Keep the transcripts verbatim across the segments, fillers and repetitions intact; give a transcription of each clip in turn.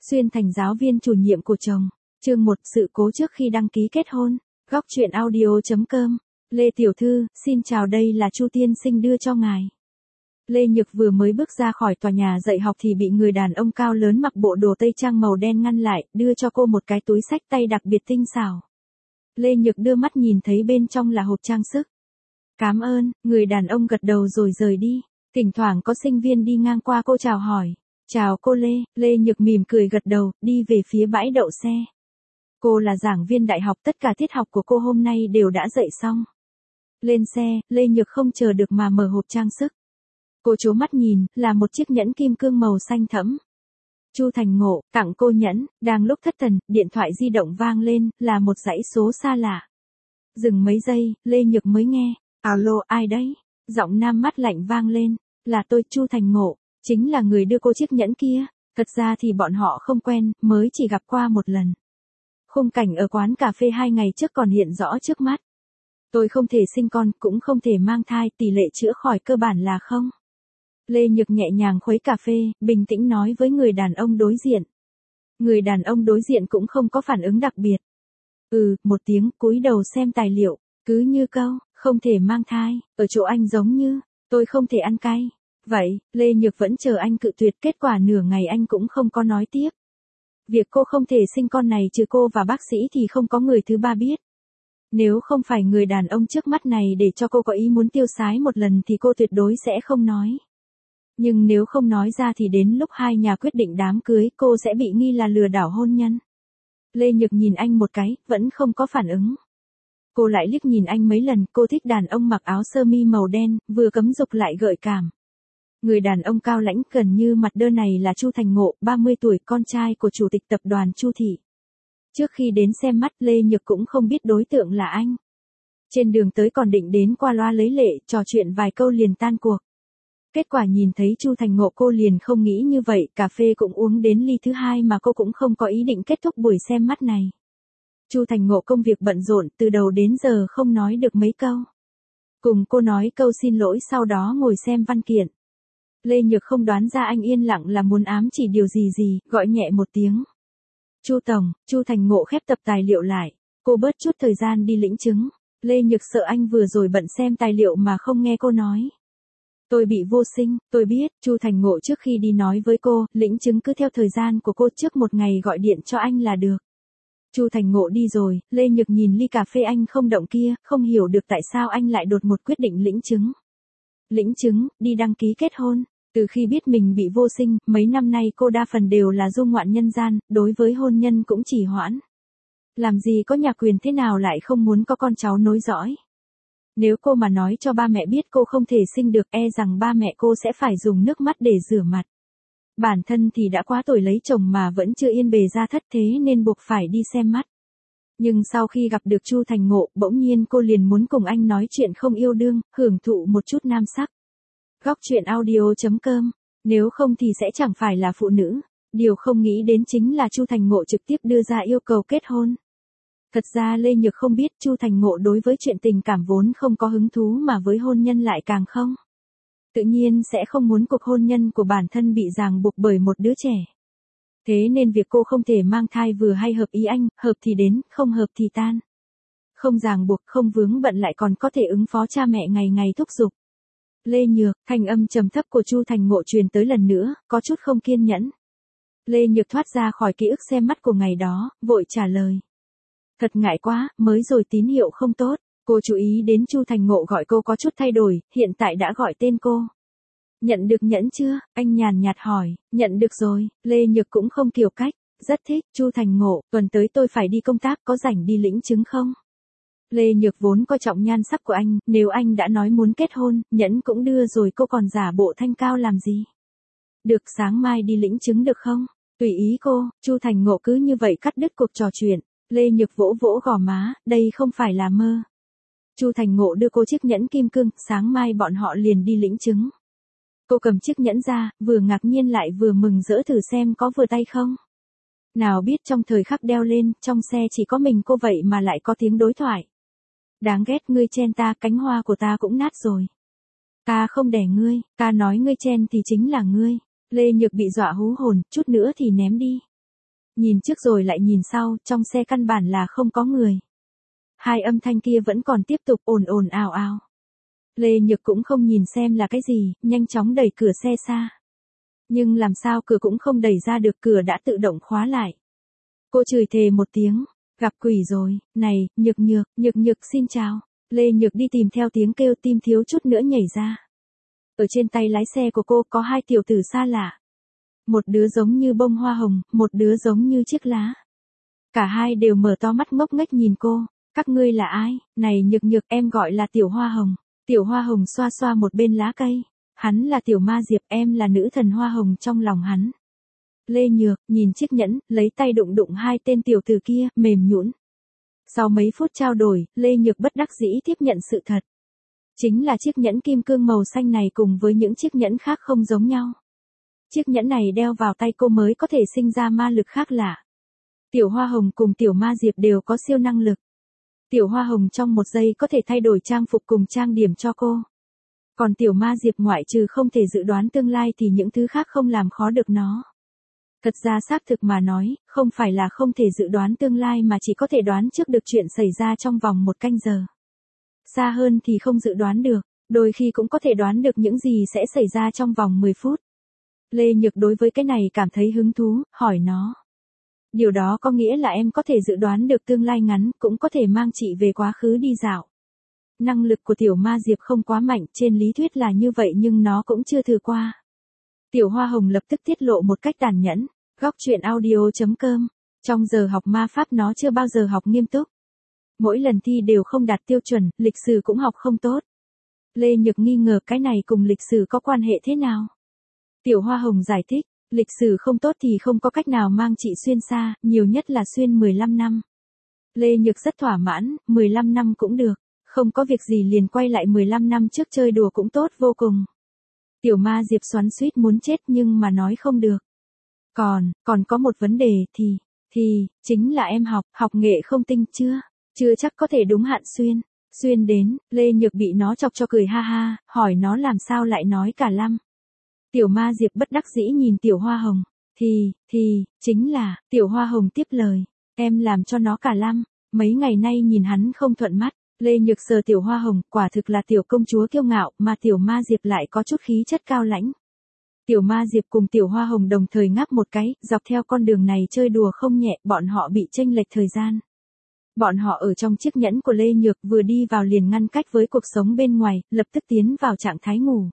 Xuyên thành giáo viên chủ nhiệm của chồng. Chương một, sự cố trước khi đăng ký kết hôn. Góc truyện audio chấm com. Lê tiểu thư, xin chào, đây là Chu tiên sinh đưa cho ngài. Lê Nhược vừa mới bước ra khỏi tòa nhà dạy học thì bị người đàn ông cao lớn mặc bộ đồ tây trang màu đen ngăn lại, đưa cho cô một cái túi xách tay đặc biệt tinh xảo. Lê Nhược đưa mắt nhìn thấy bên trong là hộp trang sức. Cảm ơn, người đàn ông gật đầu rồi rời đi. Thỉnh thoảng có sinh viên đi ngang qua cô chào hỏi. Chào cô Lê, Lê Nhược mỉm cười gật đầu, đi về phía bãi đậu xe. Cô là giảng viên đại học, tất cả tiết học của cô hôm nay đều đã dạy xong. Lên xe, Lê Nhược không chờ được mà mở hộp trang sức. Cô trố mắt nhìn, là một chiếc nhẫn kim cương màu xanh thẫm. Chu Thành Ngộ, tặng cô nhẫn, đang lúc thất thần, điện thoại di động vang lên, là một dãy số xa lạ. Dừng mấy giây, Lê Nhược mới nghe, alo, ai đấy? Giọng nam mắt lạnh vang lên, là tôi, Chu Thành Ngộ, chính là người đưa cô chiếc nhẫn kia. Thật ra thì bọn họ không quen, mới chỉ gặp qua một lần. Khung cảnh ở quán cà phê hai ngày trước còn hiện rõ trước mắt. Tôi không thể sinh con, cũng không thể mang thai, tỷ lệ chữa khỏi cơ bản là không. Lê Nhược nhẹ nhàng khuấy cà phê, bình tĩnh nói với người đàn ông đối diện. Người đàn ông đối diện cũng không có phản ứng đặc biệt. Ừ, một tiếng, cúi đầu xem tài liệu, cứ như câu, không thể mang thai, ở chỗ anh giống như, tôi không thể ăn cay. Vậy, Lê Nhược vẫn chờ anh cự tuyệt, kết quả nửa ngày anh cũng không có nói tiếp. Việc cô không thể sinh con này trừ cô và bác sĩ thì không có người thứ ba biết. Nếu không phải người đàn ông trước mắt này để cho cô có ý muốn tiêu sái một lần thì cô tuyệt đối sẽ không nói. Nhưng nếu không nói ra thì đến lúc hai nhà quyết định đám cưới cô sẽ bị nghi là lừa đảo hôn nhân. Lê Nhược nhìn anh một cái, vẫn không có phản ứng. Cô lại liếc nhìn anh mấy lần, cô thích đàn ông mặc áo sơ mi màu đen, vừa cấm dục lại gợi cảm. Người đàn ông cao lãnh gần như mặt đơ này là Chu Thành Ngộ, ba mươi tuổi, con trai của chủ tịch tập đoàn Chu Thị. Trước khi đến xem mắt, Lê Nhược cũng không biết đối tượng là anh. Trên đường tới còn định đến qua loa lấy lệ, trò chuyện vài câu liền tan cuộc. Kết quả nhìn thấy Chu Thành Ngộ cô liền không nghĩ như vậy, cà phê cũng uống đến ly thứ hai mà cô cũng không có ý định kết thúc buổi xem mắt này. Chu Thành Ngộ công việc bận rộn, từ đầu đến giờ không nói được mấy câu. Cùng cô nói câu xin lỗi sau đó ngồi xem văn kiện. Lê Nhược không đoán ra anh yên lặng là muốn ám chỉ điều gì gì, gọi nhẹ một tiếng. Chu Tổng, Chu Thành Ngộ khép tập tài liệu lại, cô bớt chút thời gian đi lĩnh chứng. Lê Nhược sợ anh vừa rồi bận xem tài liệu mà không nghe cô nói. Tôi bị vô sinh, tôi biết, Chu Thành Ngộ trước khi đi nói với cô, lĩnh chứng cứ theo thời gian của cô, trước một ngày gọi điện cho anh là được. Chu Thành Ngộ đi rồi, Lê Nhược nhìn ly cà phê anh không động kia, không hiểu được tại sao anh lại đột một quyết định lĩnh chứng. Lĩnh chứng, đi đăng ký kết hôn. Từ khi biết mình bị vô sinh, mấy năm nay cô đa phần đều là du ngoạn nhân gian, đối với hôn nhân cũng chỉ hoãn. Làm gì có nhà quyền thế nào lại không muốn có con cháu nối dõi. Nếu cô mà nói cho ba mẹ biết cô không thể sinh được, e rằng ba mẹ cô sẽ phải dùng nước mắt để rửa mặt. Bản thân thì đã quá tuổi lấy chồng mà vẫn chưa yên bề gia thất, thế nên buộc phải đi xem mắt. Nhưng sau khi gặp được Chu Thành Ngộ, bỗng nhiên cô liền muốn cùng anh nói chuyện không yêu đương, hưởng thụ một chút nam sắc. Góc truyện audio chấm com. Nếu không thì sẽ chẳng phải là phụ nữ. Điều không nghĩ đến chính là Chu Thành Ngộ trực tiếp đưa ra yêu cầu kết hôn. Thật ra Lê Nhược không biết Chu Thành Ngộ đối với chuyện tình cảm vốn không có hứng thú mà với hôn nhân lại càng không. Tự nhiên sẽ không muốn cuộc hôn nhân của bản thân bị ràng buộc bởi một đứa trẻ. Thế nên việc cô không thể mang thai vừa hay hợp ý anh, hợp thì đến, không hợp thì tan. Không ràng buộc, không vướng bận lại còn có thể ứng phó cha mẹ ngày ngày thúc giục. Lê Nhược, thanh âm trầm thấp của Chu Thành Ngộ truyền tới lần nữa, có chút không kiên nhẫn. Lê Nhược thoát ra khỏi ký ức xem mắt của ngày đó, vội trả lời. Thật ngại quá, mới rồi tín hiệu không tốt. Cô chú ý đến Chu Thành Ngộ gọi cô có chút thay đổi, hiện tại đã gọi tên cô. Nhận được nhẫn chưa? Anh nhàn nhạt hỏi. Nhận được rồi. Lê Nhược cũng không kiểu cách. Rất thích. Chu Thành Ngộ, tuần tới tôi phải đi công tác, có rảnh đi lĩnh chứng không? Lê Nhược vốn coi trọng nhan sắc của anh, nếu anh đã nói muốn kết hôn, nhẫn cũng đưa rồi cô còn giả bộ thanh cao làm gì? Được, sáng mai đi lĩnh chứng được không? Tùy ý cô. Chu Thành Ngộ cứ như vậy cắt đứt cuộc trò chuyện. Lê Nhược vỗ vỗ gò má, đây không phải là mơ. Chu Thành Ngộ đưa cô chiếc nhẫn kim cương, sáng mai bọn họ liền đi lĩnh chứng. Cô cầm chiếc nhẫn ra, vừa ngạc nhiên lại vừa mừng rỡ thử xem có vừa tay không. Nào biết trong thời khắc đeo lên, trong xe chỉ có mình cô vậy mà lại có tiếng đối thoại. Đáng ghét, ngươi chen ta, cánh hoa của ta cũng nát rồi. Ta không đẻ ngươi, ta nói ngươi chen thì chính là ngươi. Lê Nhược bị dọa hú hồn, chút nữa thì ném đi. Nhìn trước rồi lại nhìn sau, trong xe căn bản là không có người. Hai âm thanh kia vẫn còn tiếp tục ồn ồn ào ào. Lê Nhược cũng không nhìn xem là cái gì, nhanh chóng đẩy cửa xe xa. Nhưng làm sao cửa cũng không đẩy ra được, cửa đã tự động khóa lại. Cô chửi thề một tiếng, gặp quỷ rồi, này, Nhược Nhược, Nhược Nhược xin chào. Lê Nhược đi tìm theo tiếng kêu, tim thiếu chút nữa nhảy ra. Ở trên tay lái xe của cô có hai tiểu tử xa lạ. Một đứa giống như bông hoa hồng, một đứa giống như chiếc lá. Cả hai đều mở to mắt ngốc nghếch nhìn cô. Các ngươi là ai? Này Nhược Nhược, em gọi là Tiểu Hoa Hồng. Tiểu Hoa Hồng xoa xoa một bên lá cây. Hắn là Tiểu Ma Diệp, em là nữ thần hoa hồng trong lòng hắn. Lê Nhược, nhìn chiếc nhẫn, lấy tay đụng đụng hai tên tiểu tử kia, mềm nhũn. Sau mấy phút trao đổi, Lê Nhược bất đắc dĩ tiếp nhận sự thật. Chính là chiếc nhẫn kim cương màu xanh này cùng với những chiếc nhẫn khác không giống nhau. Chiếc nhẫn này đeo vào tay cô mới có thể sinh ra ma lực khác lạ. Tiểu Hoa Hồng cùng Tiểu Ma Diệp đều có siêu năng lực. Tiểu Hoa Hồng trong một giây có thể thay đổi trang phục cùng trang điểm cho cô. Còn Tiểu Ma Diệp ngoại trừ không thể dự đoán tương lai thì những thứ khác không làm khó được nó. Thật ra xác thực mà nói, không phải là không thể dự đoán tương lai mà chỉ có thể đoán trước được chuyện xảy ra trong vòng một canh giờ. Xa hơn thì không dự đoán được, đôi khi cũng có thể đoán được những gì sẽ xảy ra trong vòng mười phút. Lê Nhược đối với cái này cảm thấy hứng thú, hỏi nó. Điều đó có nghĩa là em có thể dự đoán được tương lai ngắn, cũng có thể mang chị về quá khứ đi dạo. Năng lực của Tiểu Ma Diệp không quá mạnh, trên lý thuyết là như vậy nhưng nó cũng chưa thử qua. Tiểu Hoa Hồng lập tức tiết lộ một cách tàn nhẫn. Góc truyện audio chấm com. Trong giờ học ma pháp nó chưa bao giờ học nghiêm túc. Mỗi lần thi đều không đạt tiêu chuẩn, lịch sử cũng học không tốt. Lê Nhược nghi ngờ cái này cùng lịch sử có quan hệ thế nào? Tiểu Hoa Hồng giải thích, lịch sử không tốt thì không có cách nào mang chị xuyên xa, nhiều nhất là xuyên mười lăm năm. Lê Nhược rất thỏa mãn, mười lăm năm cũng được, không có việc gì liền quay lại mười lăm năm trước chơi đùa cũng tốt vô cùng. Tiểu Ma Diệp xoắn xuýt muốn chết nhưng mà nói không được. Còn, còn có một vấn đề thì, thì, chính là em học, học nghệ không tinh chưa, chưa chắc có thể đúng hạn xuyên, xuyên đến, Lê Nhược bị nó chọc cho cười ha ha, hỏi nó làm sao lại nói cả lăm. Tiểu Ma Diệp bất đắc dĩ nhìn Tiểu Hoa Hồng, thì, thì, chính là, Tiểu Hoa Hồng tiếp lời, em làm cho nó cả lăm, mấy ngày nay nhìn hắn không thuận mắt, Lê Nhược sờ Tiểu Hoa Hồng, quả thực là tiểu công chúa kiêu ngạo, mà Tiểu Ma Diệp lại có chút khí chất cao lãnh. Tiểu Ma Diệp cùng Tiểu Hoa Hồng đồng thời ngáp một cái, dọc theo con đường này chơi đùa không nhẹ, bọn họ bị chênh lệch thời gian. Bọn họ ở trong chiếc nhẫn của Lê Nhược vừa đi vào liền ngăn cách với cuộc sống bên ngoài, lập tức tiến vào trạng thái ngủ.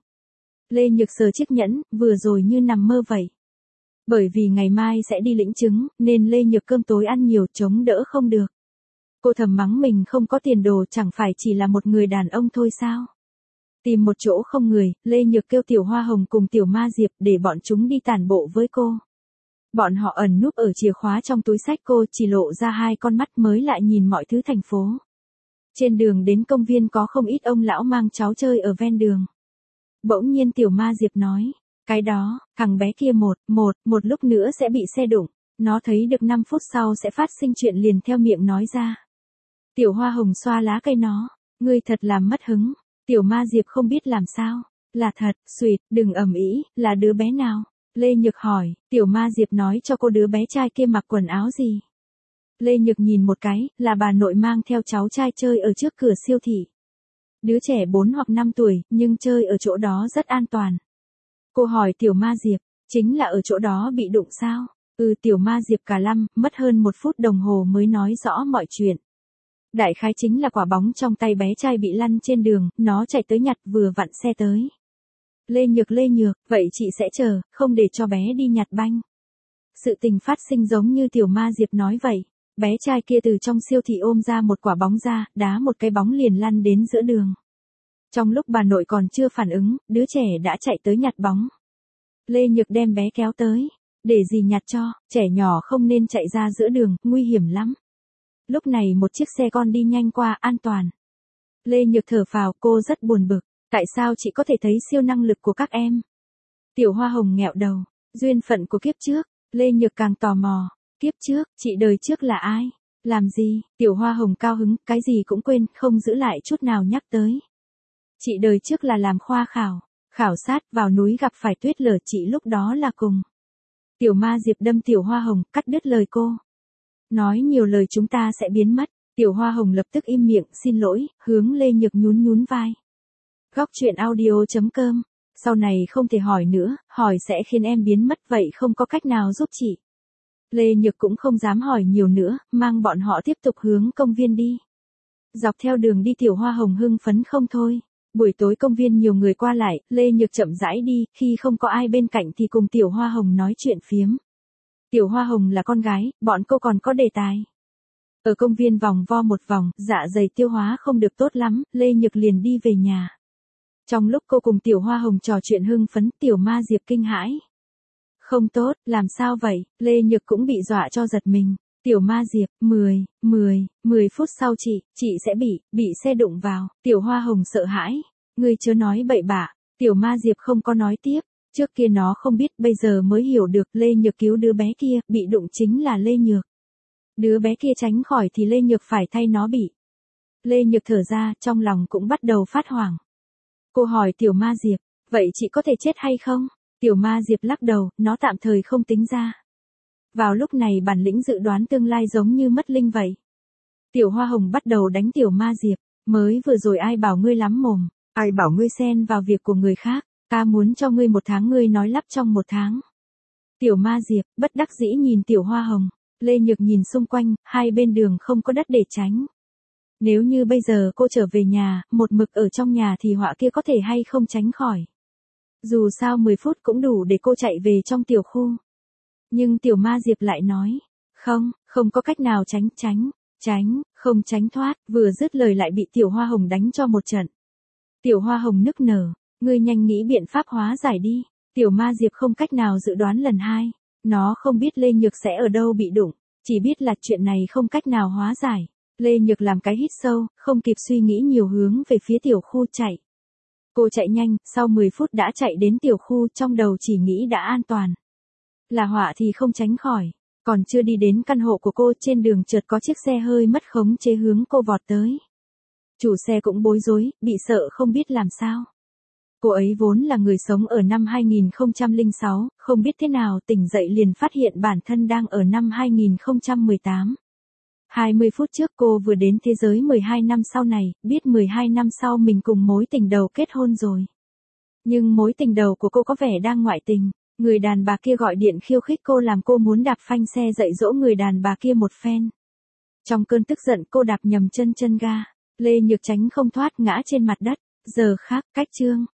Lê Nhược sờ chiếc nhẫn, vừa rồi như nằm mơ vậy. Bởi vì ngày mai sẽ đi lĩnh chứng, nên Lê Nhược cơm tối ăn nhiều chống đỡ không được. Cô thầm mắng mình không có tiền đồ chẳng phải chỉ là một người đàn ông thôi sao. Tìm một chỗ không người, Lê Nhược kêu Tiểu Hoa Hồng cùng Tiểu Ma Diệp để bọn chúng đi tản bộ với cô. Bọn họ ẩn núp ở chìa khóa trong túi xách cô chỉ lộ ra hai con mắt mới lại nhìn mọi thứ thành phố. Trên đường đến công viên có không ít ông lão mang cháu chơi ở ven đường. Bỗng nhiên Tiểu Ma Diệp nói, cái đó, thằng bé kia một, một, một lúc nữa sẽ bị xe đụng. Nó thấy được năm phút sau sẽ phát sinh chuyện liền theo miệng nói ra. Tiểu Hoa Hồng xoa lá cây nó, ngươi thật làm mất hứng. Tiểu Ma Diệp không biết làm sao. Là thật, xuyệt, đừng ầm ĩ, là đứa bé nào? Lê Nhược hỏi, Tiểu Ma Diệp nói cho cô đứa bé trai kia mặc quần áo gì. Lê Nhược nhìn một cái, là bà nội mang theo cháu trai chơi ở trước cửa siêu thị. Đứa trẻ bốn hoặc năm tuổi, nhưng chơi ở chỗ đó rất an toàn. Cô hỏi Tiểu Ma Diệp, chính là ở chỗ đó bị đụng sao? Ừ, Tiểu Ma Diệp cả lăm, mất hơn một phút đồng hồ mới nói rõ mọi chuyện. Đại khái chính là quả bóng trong tay bé trai bị lăn trên đường, nó chạy tới nhặt vừa vặn xe tới. Lê Nhược Lê Nhược, vậy chị sẽ chờ, không để cho bé đi nhặt banh. Sự tình phát sinh giống như Tiểu Ma Diệp nói vậy. Bé trai kia từ trong siêu thị ôm ra một quả bóng ra, đá một cái bóng liền lăn đến giữa đường. Trong lúc bà nội còn chưa phản ứng, đứa trẻ đã chạy tới nhặt bóng. Lê Nhược đem bé kéo tới. Để gì nhặt cho, trẻ nhỏ không nên chạy ra giữa đường, nguy hiểm lắm. Lúc này một chiếc xe con đi nhanh qua, an toàn. Lê Nhược thở phào, cô rất buồn bực. Tại sao chị có thể thấy siêu năng lực của các em? Tiểu Hoa Hồng nghẹo đầu. Duyên phận của kiếp trước. Lê Nhược càng tò mò. Kiếp trước, chị đời trước là ai? Làm gì? Tiểu Hoa Hồng cao hứng, cái gì cũng quên, không giữ lại chút nào nhắc tới. Chị đời trước là làm khoa khảo. Khảo sát vào núi gặp phải tuyết lở, chị lúc đó là cùng. Tiểu Ma Diệp đâm Tiểu Hoa Hồng, cắt đứt lời cô. Nói nhiều lời chúng ta sẽ biến mất. Tiểu Hoa Hồng lập tức im miệng, xin lỗi, hướng Lê Nhược nhún nhún vai. Góc truyện audio chấm com. Sau này không thể hỏi nữa, hỏi sẽ khiến em biến mất, vậy không có cách nào giúp chị. Lê Nhược cũng không dám hỏi nhiều nữa, mang bọn họ tiếp tục hướng công viên đi. Dọc theo đường đi Tiểu Hoa Hồng hưng phấn không thôi. Buổi tối công viên nhiều người qua lại, Lê Nhược chậm rãi đi, khi không có ai bên cạnh thì cùng Tiểu Hoa Hồng nói chuyện phiếm. Tiểu Hoa Hồng là con gái, bọn cô còn có đề tài. Ở công viên vòng vo một vòng, dạ dày tiêu hóa không được tốt lắm, Lê Nhược liền đi về nhà. Trong lúc cô cùng Tiểu Hoa Hồng trò chuyện hưng phấn, Tiểu Ma Diệp kinh hãi. Không tốt, làm sao vậy? Lê Nhược cũng bị dọa cho giật mình. Tiểu Ma Diệp, mười, mười, mười phút sau chị, chị sẽ bị, bị xe đụng vào. Tiểu Hoa Hồng sợ hãi. Ngươi chớ nói bậy bạ. Tiểu Ma Diệp không có nói tiếp. Trước kia nó không biết, bây giờ mới hiểu được Lê Nhược cứu đứa bé kia, bị đụng chính là Lê Nhược. Đứa bé kia tránh khỏi thì Lê Nhược phải thay nó bị. Lê Nhược thở ra, trong lòng cũng bắt đầu phát hoảng. Cô hỏi Tiểu Ma Diệp, vậy chị có thể chết hay không? Tiểu Ma Diệp lắc đầu, nó tạm thời không tính ra. Vào lúc này bản lĩnh dự đoán tương lai giống như mất linh vậy. Tiểu Hoa Hồng bắt đầu đánh Tiểu Ma Diệp, mới vừa rồi ai bảo ngươi lắm mồm, ai bảo ngươi xen vào việc của người khác, ta muốn cho ngươi một tháng ngươi nói lắp trong một tháng. Tiểu Ma Diệp, bất đắc dĩ nhìn Tiểu Hoa Hồng, Lê Nhược nhìn xung quanh, hai bên đường không có đất để tránh. Nếu như bây giờ cô trở về nhà, một mực ở trong nhà thì họa kia có thể hay không tránh khỏi. Dù sao mười phút cũng đủ để cô chạy về trong tiểu khu. Nhưng Tiểu Ma Diệp lại nói, không, không có cách nào tránh, tránh, tránh, không tránh thoát, vừa dứt lời lại bị Tiểu Hoa Hồng đánh cho một trận. Tiểu Hoa Hồng nức nở, ngươi nhanh nghĩ biện pháp hóa giải đi. Tiểu Ma Diệp không cách nào dự đoán lần hai, nó không biết Lê Nhược sẽ ở đâu bị đụng, chỉ biết là chuyện này không cách nào hóa giải. Lê Nhược làm cái hít sâu, không kịp suy nghĩ nhiều hướng về phía tiểu khu chạy. Cô chạy nhanh, sau mười phút đã chạy đến tiểu khu, trong đầu chỉ nghĩ đã an toàn. Là họa thì không tránh khỏi, còn chưa đi đến căn hộ của cô, trên đường chợt có chiếc xe hơi mất khống chế hướng cô vọt tới. Chủ xe cũng bối rối, bị sợ không biết làm sao. Cô ấy vốn là người sống ở năm hai nghìn không trăm lẻ sáu, không biết thế nào tỉnh dậy liền phát hiện bản thân đang ở năm hai nghìn không trăm mười tám. hai mươi phút trước cô vừa đến thế giới mười hai năm sau này, biết mười hai năm sau mình cùng mối tình đầu kết hôn rồi. Nhưng mối tình đầu của cô có vẻ đang ngoại tình, người đàn bà kia gọi điện khiêu khích cô làm cô muốn đạp phanh xe dạy dỗ người đàn bà kia một phen. Trong cơn tức giận cô đạp nhầm chân chân ga, Lê Nhược tránh không thoát ngã trên mặt đất, giờ khác, cách chương.